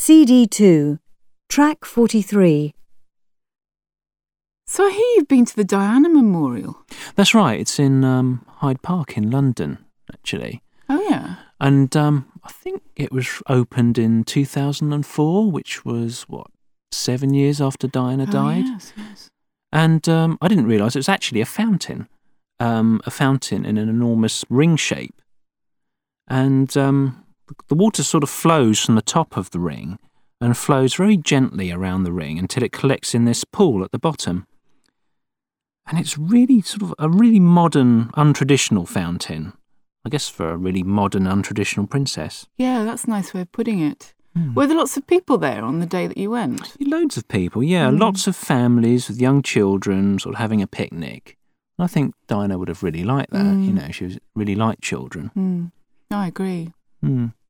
CD2, track 43. So I hear you've been to the Diana Memorial. That's right. It's in Hyde Park in London, actually. Oh, yeah. And I think it was opened in 2004, which was, 7 years after Diana died? Yes. And I didn't realise it was actually a fountain in an enormous ring shape. And the water sort of flows from the top of the ring and flows very gently around the ring until it collects in this pool at the bottom. And it's really sort of a really modern, untraditional fountain, I guess, for a really modern, untraditional princess. Yeah, that's a nice way of putting it. Were there lots of people there on the day that you went? Loads of people, yeah. Lots of families with young children sort of having a picnic. I think Diana would have really liked that. She really liked children. I agree.